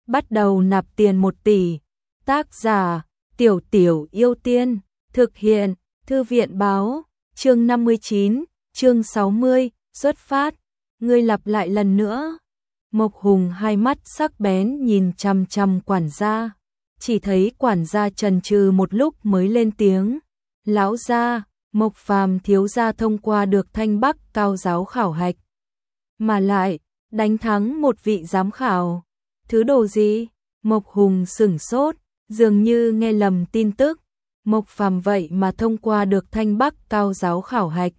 bắt đầu nạp tiền 1 tỷ. Tác giả, Tiểu Tiểu Yêu Tiên, thực hiện, Thư viện báo, chương 59, chương 60, xuất phát, ngươi lặp lại lần nữa. Mộc Hùng hai mắt sắc bén nhìn chằm chằm quản gia, chỉ thấy quản gia chần chừ một lúc mới lên tiếng. Lão gia, Mộc Phàm thiếu gia thông qua được Thanh Bắc cao giáo khảo hạch, mà lại đánh thắng một vị giám khảo. Thứ đồ gì? Mộc Hùng sửng sốt, dường như nghe lầm tin tức. Mộc Phàm vậy mà thông qua được Thanh Bắc cao giáo khảo hạch.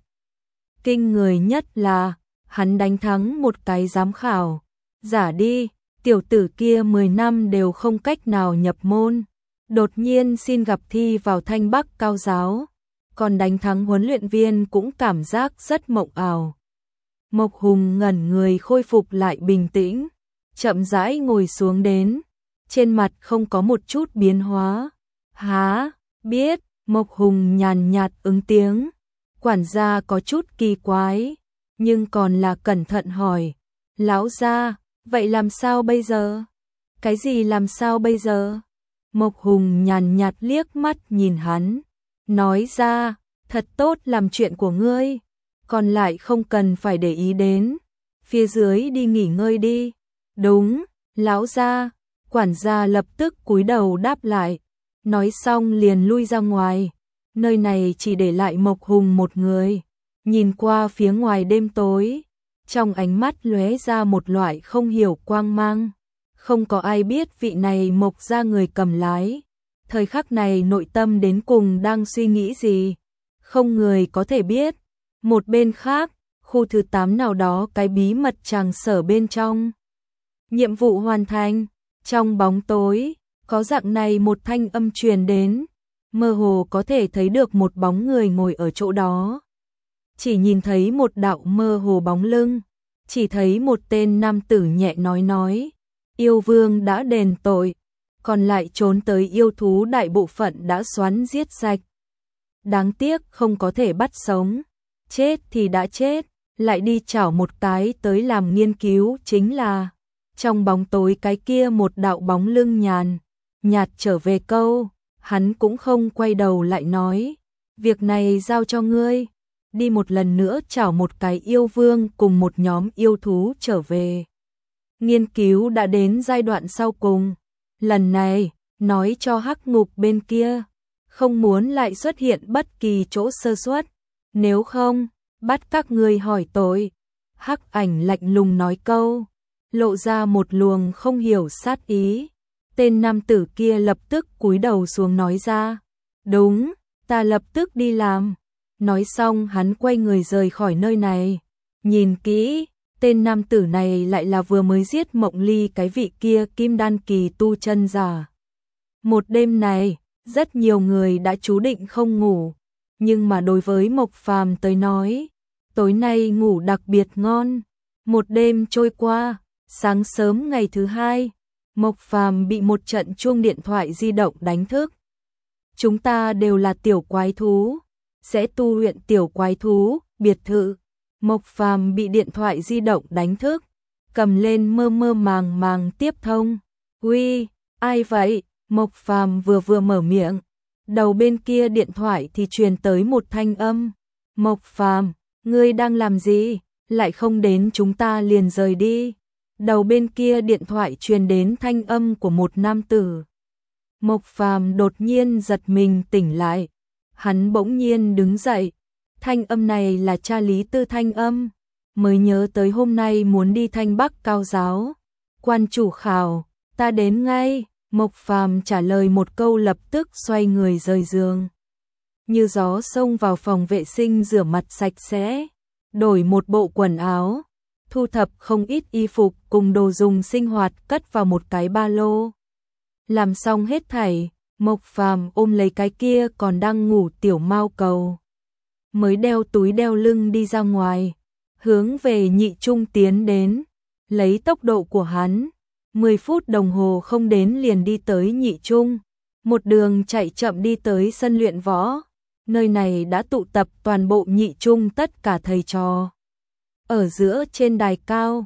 Kinh người nhất là hắn đánh thắng một cái giám khảo. Giả đi, tiểu tử kia 10 năm đều không cách nào nhập môn, đột nhiên xin gặp thi vào Thanh Bắc cao giáo, còn đánh thắng huấn luyện viên cũng cảm giác rất mộng ảo. Mộc Hùng ngẩn người khôi phục lại bình tĩnh, chậm rãi ngồi xuống đến, trên mặt không có một chút biến hóa. Há, biết, Mộc Hùng nhàn nhạt ứng tiếng. Quản gia có chút kỳ quái, nhưng còn là cẩn thận hỏi. Lão gia, vậy làm sao bây giờ? Cái gì làm sao bây giờ? Mộc Hùng nhàn nhạt liếc mắt nhìn hắn, nói ra, thật tốt làm chuyện của ngươi, còn lại không cần phải để ý đến, phía dưới đi nghỉ ngơi đi. Đúng, lão gia. Quản gia lập tức cúi đầu đáp lại, nói xong liền lui ra ngoài. Nơi này chỉ để lại Mộc Hùng một người, nhìn qua phía ngoài đêm tối, trong ánh mắt lóe ra một loại không hiểu quang mang. Không có ai biết vị này Mộc gia người cầm lái, thời khắc này nội tâm đến cùng đang suy nghĩ gì, không người có thể biết. Một bên khác, khu thứ 8 nào đó cái bí mật tràng sở bên trong. Nhiệm vụ hoàn thành, trong bóng tối, có dạng này một thanh âm truyền đến, mơ hồ có thể thấy được một bóng người ngồi ở chỗ đó. Chỉ nhìn thấy một đạo mơ hồ bóng lưng, chỉ thấy một tên nam tử nhẹ nói, yêu vương đã đền tội, còn lại trốn tới yêu thú đại bộ phận đã xoắn giết sạch. Đáng tiếc không có thể bắt sống, chết thì đã chết, lại đi chảo một cái tới làm nghiên cứu chính là. Trong bóng tối cái kia một đạo bóng lưng nhạt trở về câu, hắn cũng không quay đầu lại nói, việc này giao cho ngươi, đi một lần nữa chảo một cái yêu vương cùng một nhóm yêu thú trở về. Nghiên cứu đã đến giai đoạn sau cùng, lần này, nói cho Hắc Ngục bên kia, không muốn lại xuất hiện bất kỳ chỗ sơ suất, nếu không, bắt các ngươi hỏi tội. Hắc Ảnh lạnh lùng nói câu, lộ ra một luồng không hiểu sát ý. Tên nam tử kia lập tức cúi đầu xuống nói ra, đúng, ta lập tức đi làm. Nói xong hắn quay người rời khỏi nơi này. Nhìn kỹ, tên nam tử này lại là vừa mới giết Mộng Ly cái vị kia kim đan kỳ tu chân giả. Một đêm này, rất nhiều người đã chú định không ngủ, nhưng mà đối với Mộc Phàm tới nói, tối nay ngủ đặc biệt ngon. Một đêm trôi qua, sáng sớm ngày thứ hai, Mộc Phàm bị một trận chuông điện thoại di động đánh thức. Chúng ta đều là tiểu quái thú, sẽ tu luyện tiểu quái thú, biệt thự. Mộc Phàm bị điện thoại di động đánh thức, cầm lên mơ mơ màng màng tiếp thông. Uy, ai vậy? Mộc Phàm vừa mở miệng, đầu bên kia điện thoại thì truyền tới một thanh âm. Mộc Phàm, ngươi đang làm gì? Lại không đến chúng ta liền rời đi. Đầu bên kia điện thoại truyền đến thanh âm của một nam tử. Mộc Phàm đột nhiên giật mình tỉnh lại. Hắn bỗng nhiên đứng dậy. Thanh âm này là cha Lý Tư thanh âm. Mới nhớ tới hôm nay muốn đi Thanh Bắc cao giáo. Quan chủ khảo, ta đến ngay. Mộc Phàm trả lời một câu lập tức xoay người rời giường. Như gió xông vào phòng vệ sinh rửa mặt sạch sẽ. Đổi một bộ quần áo. Thu thập không ít y phục cùng đồ dùng sinh hoạt cất vào một cái ba lô. Làm xong hết thảy, Mộc Phàm ôm lấy cái kia còn đang ngủ tiểu mao cầu. Mới đeo túi đeo lưng đi ra ngoài, hướng về Nhị Trung tiến đến. Lấy tốc độ của hắn, 10 phút đồng hồ không đến liền đi tới Nhị Trung. Một đường chạy chậm đi tới sân luyện võ. Nơi này đã tụ tập toàn bộ Nhị Trung tất cả thầy trò. Ở giữa trên đài cao,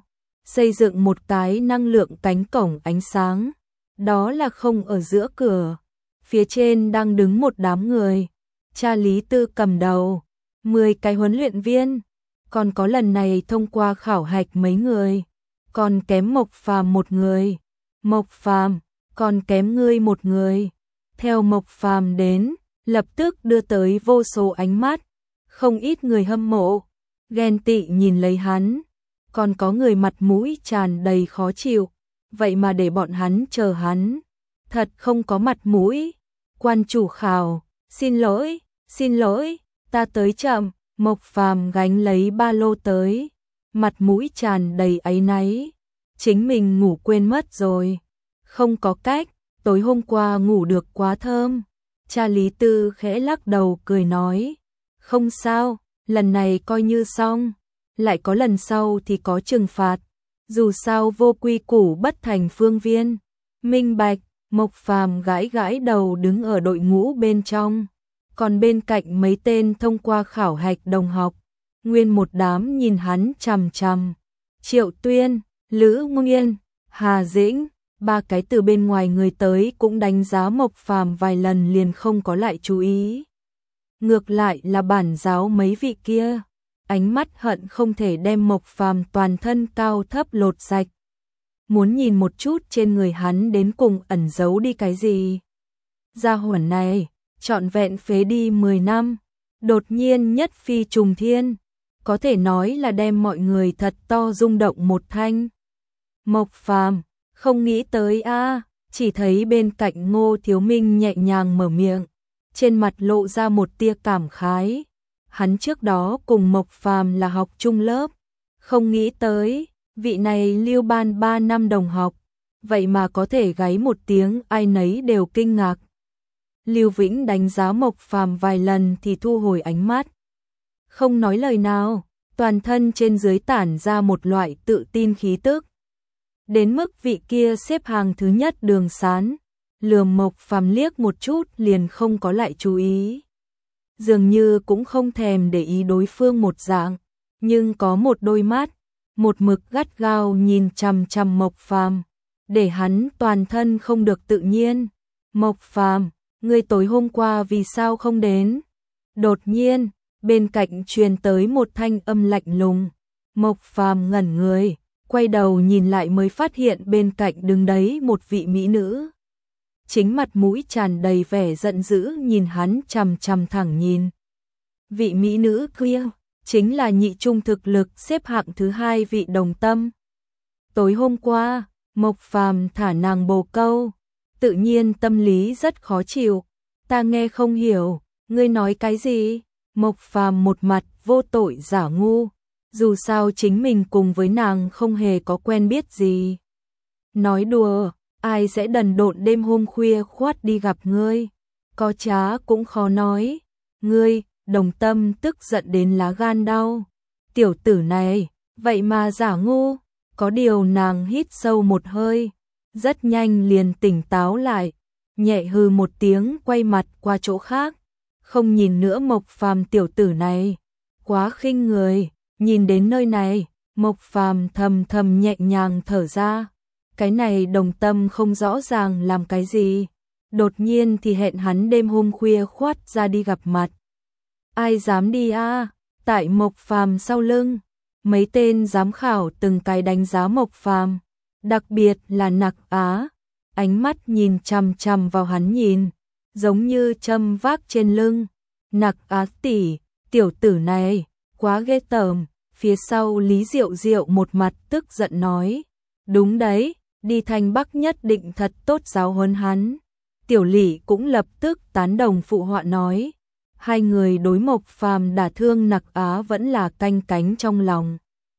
xây dựng một cái năng lượng cánh cổng ánh sáng. Đó là không ở giữa cửa. Phía trên đang đứng một đám người. Cha Lý Tư cầm đầu, 10 cái huấn luyện viên, còn có lần này thông qua khảo hạch mấy người, còn kém Mộc Phàm một người. Mộc Phàm, còn kém ngươi một người. Theo Mộc Phàm đến, lập tức đưa tới vô số ánh mắt, không ít người hâm mộ, ghen tị nhìn lấy hắn, còn có người mặt mũi tràn đầy khó chịu, vậy mà để bọn hắn chờ hắn, thật không có mặt mũi. Quan chủ khảo, xin lỗi, ta tới chậm. Mộc Phàm gánh lấy ba lô tới, mặt mũi tràn đầy áy náy, chính mình ngủ quên mất rồi. Không có cách, tối hôm qua ngủ được quá thơm. Cha Lý Tư khẽ lắc đầu cười nói, không sao, lần này coi như xong, lại có lần sau thì có trừng phạt, dù sao vô quy củ bất thành phương viên. Minh bạch. Mộc Phàm gãi gãi đầu đứng ở đội ngũ bên trong, còn bên cạnh mấy tên thông qua khảo hạch đồng học, nguyên một đám nhìn hắn chằm chằm. Triệu Tuyên, Lữ Nguyên, Hà Dĩnh, ba cái từ bên ngoài người tới cũng đánh giá Mộc Phàm vài lần liền không có lại chú ý. Ngược lại là bản giáo mấy vị kia, ánh mắt hận không thể đem Mộc Phàm toàn thân cao thấp lột sạch. Muốn nhìn một chút trên người hắn đến cùng ẩn giấu đi cái gì. Gia hỏa này, trọn vẹn phế đi 10 năm, đột nhiên nhất phi trùng thiên, có thể nói là đem mọi người thật to rung động một thanh. Mộc Phàm, không nghĩ tới a, chỉ thấy bên cạnh Ngô Thiếu Minh nhẹ nhàng mở miệng, trên mặt lộ ra một tia cảm khái. Hắn trước đó cùng Mộc Phàm là học chung lớp, không nghĩ tới vị này Lưu Ban 3 năm đồng học, vậy mà có thể gáy một tiếng ai nấy đều kinh ngạc. Lưu Vĩnh đánh giá Mộc Phàm vài lần thì thu hồi ánh mắt, không nói lời nào, toàn thân trên dưới tản ra một loại tự tin khí tức. Đến mức vị kia xếp hàng thứ nhất Đường Sán, lườm Mộc Phàm liếc một chút liền không có lại chú ý. Dường như cũng không thèm để ý đối phương một dạng, nhưng có một đôi mắt một mực gắt gao nhìn chằm chằm Mộc Phàm, để hắn toàn thân không được tự nhiên. Mộc Phàm, ngươi tối hôm qua vì sao không đến? Đột nhiên, bên cạnh truyền tới một thanh âm lạnh lùng. Mộc Phàm ngẩn người, quay đầu nhìn lại mới phát hiện bên cạnh đứng đấy một vị mỹ nữ. Chính mặt mũi tràn đầy vẻ giận dữ nhìn hắn chằm chằm thẳng nhìn. Vị mỹ nữ kia chính là nhị trung thực lực xếp hạng thứ 2 vị Đồng Tâm. Tối hôm qua, Mộc Phàm thả nàng bồ câu, tự nhiên tâm lý rất khó chịu. Ta nghe không hiểu, ngươi nói cái gì? Mộc Phàm một mặt vô tội giả ngu, dù sao chính mình cùng với nàng không hề có quen biết gì. Nói đùa, ai sẽ đần độn đêm hôm khuya khoát đi gặp ngươi? Có trá cũng khó nói. Ngươi, Đồng Tâm tức giận đến lá gan đau. Tiểu tử này, vậy mà giả ngu. Có điều nàng hít sâu một hơi, rất nhanh liền tỉnh táo lại, nhẹ hừ một tiếng quay mặt qua chỗ khác, không nhìn nữa Mộc Phàm tiểu tử này, quá khinh người. Nhìn đến nơi này, Mộc Phàm thầm thầm nhẹ nhàng thở ra, cái này Đồng Tâm không rõ ràng làm cái gì, đột nhiên thì hẹn hắn đêm hôm khuya khoát ra đi gặp mặt. Ai dám đi a? Tại Mộc Phàm sau lưng, mấy tên giám khảo từng cái đánh giá Mộc Phàm, đặc biệt là Nặc Á, ánh mắt nhìn chằm chằm vào hắn nhìn, giống như châm vác trên lưng. Nặc Á tỷ, tiểu tử này, quá ghê tởm. Phía sau Lý Diệu Diệu một mặt tức giận nói, đúng đấy, đi Thanh Bắc nhất định thật tốt giáo huấn hắn. Tiểu Lỷ cũng lập tức tán đồng phụ họa nói, hai người đối Mộc Phàm đả thương Nặc Á vẫn là canh cánh trong lòng.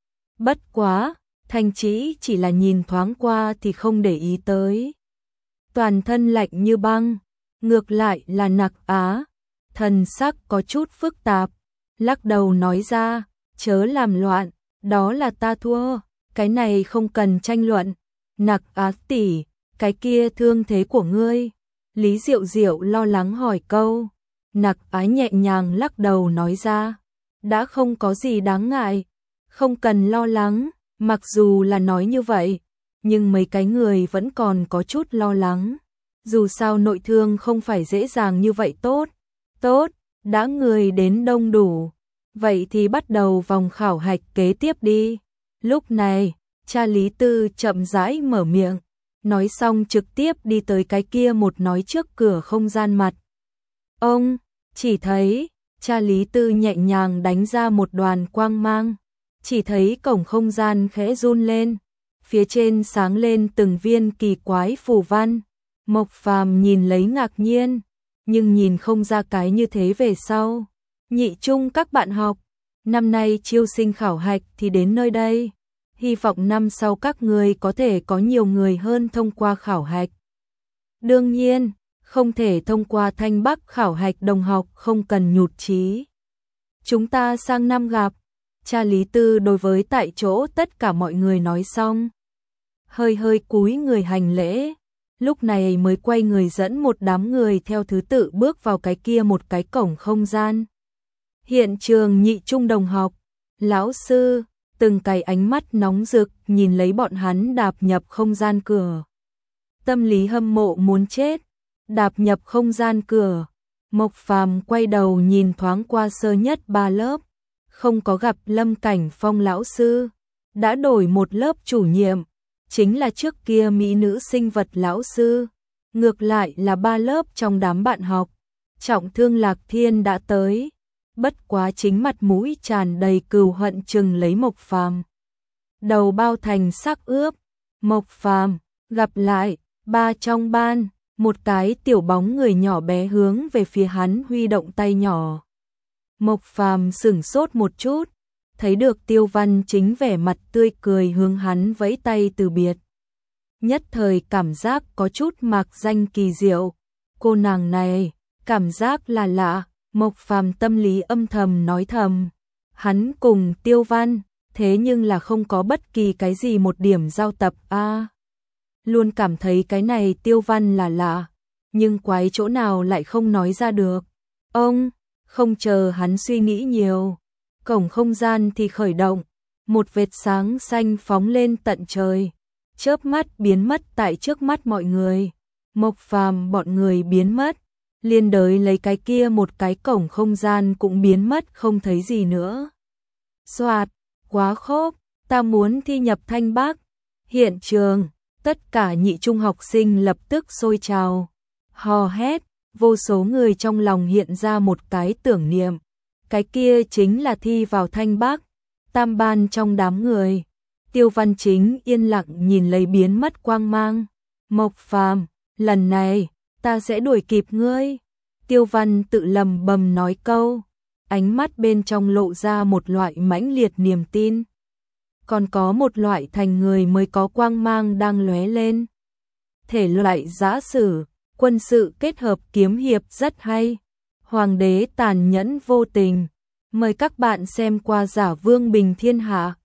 Bất quá, Thanh chỉ là nhìn thoáng qua thì không để ý tới. Toàn thân lạnh như băng, ngược lại là Nặc Á, thần sắc có chút phức tạp, lắc đầu nói ra, chớ làm loạn, đó là ta thua, cái này không cần tranh luận. Nặc Á tỷ, cái kia thương thế của ngươi? Lý Diệu Diệu lo lắng hỏi câu. Nặc Á nhẹ nhàng lắc đầu nói ra, đã không có gì đáng ngại, không cần lo lắng. Mặc dù là nói như vậy, nhưng mấy cái người vẫn còn có chút lo lắng. Dù sao nội thương không phải dễ dàng như vậy tốt. Tốt, đã người đến đông đủ. Vậy thì bắt đầu vòng khảo hạch kế tiếp đi. Lúc này, cha Lý Tư chậm rãi mở miệng. Nói xong trực tiếp đi tới cái kia một nói trước cửa không gian mặt. Ông, chỉ thấy, cha Lý Tư nhẹ nhàng đánh ra một đoàn quang mang. Chỉ thấy cổng không gian khẽ run lên. Phía trên sáng lên từng viên kỳ quái phù văn. Mộc Phàm nhìn lấy ngạc nhiên, nhưng nhìn không ra cái như thế về sau. Nhị trung các bạn học, năm nay chiêu sinh khảo hạch thì đến nơi đây. Hy vọng năm sau các người có thể có nhiều người hơn thông qua khảo hạch. Đương nhiên, không thể thông qua Thanh Bắc khảo hạch đồng học không cần nhụt chí. Chúng ta sang năm gặp. Cha Lý Tư đối với tại chỗ tất cả mọi người nói xong. Hơi hơi cúi người hành lễ. Lúc này mới quay người dẫn một đám người theo thứ tự bước vào cái kia một cái cổng không gian. Hiện trường nhị trung đồng học, lão sư, từng cái ánh mắt nóng rực nhìn lấy bọn hắn đạp nhập không gian cửa. Tâm lý hâm mộ muốn chết, đạp nhập không gian cửa. Mộc Phàm quay đầu nhìn thoáng qua sơ nhất 3 lớp, không có gặp Lâm Cảnh Phong lão sư, đã đổi một lớp chủ nhiệm. Chính là trước kia mỹ nữ sinh vật lão sư, ngược lại là 3 lớp trong đám bạn học. Trọng Thương Lạc Thiên đã tới, bất quá chính mặt mũi tràn đầy cừu hận chừng lấy Mộc Phàm. Đầu bao thành sắc ướp, Mộc Phàm, gặp lại, 3 trong ban, một cái tiểu bóng người nhỏ bé hướng về phía hắn huy động tay nhỏ. Mộc Phàm sửng sốt một chút. Thấy được Tiêu Văn Chính vẻ mặt tươi cười hướng hắn vẫy tay từ biệt. Nhất thời cảm giác có chút mạc danh kỳ diệu. Cô nàng này, cảm giác là lạ, Mộc Phàm tâm lý âm thầm nói thầm. Hắn cùng Tiêu Văn, thế nhưng là không có bất kỳ cái gì một điểm giao tập a. Luôn cảm thấy cái này Tiêu Văn là lạ, nhưng quái chỗ nào lại không nói ra được. Ông, không chờ hắn suy nghĩ nhiều. Cổng không gian thì khởi động, một vệt sáng xanh phóng lên tận trời, chớp mắt biến mất tại trước mắt mọi người. Mộc Phàm bọn người biến mất, liên đới lấy cái kia một cái cổng không gian cũng biến mất không thấy gì nữa. Soạt, quá khốc, ta muốn thi nhập Thanh Bắc. Hiện trường, tất cả nhị trung học sinh lập tức sôi trào, hò hét, vô số người trong lòng hiện ra một cái tưởng niệm. Cái kia chính là thi vào Thanh Bắc. Tam ban trong đám người, Tiêu Văn Chính yên lặng nhìn lấy biến mất quang mang. Mộc Phàm, lần này ta sẽ đuổi kịp ngươi. Tiêu Văn tự lầm bầm nói câu, ánh mắt bên trong lộ ra một loại mãnh liệt niềm tin. Còn có một loại thành người mới có quang mang đang lóe lên. Thể loại giã sử, quân sự kết hợp kiếm hiệp rất hay. Hoàng đế tàn nhẫn vô tình. Mời các bạn xem qua Giả Vương Bình Thiên Hạ.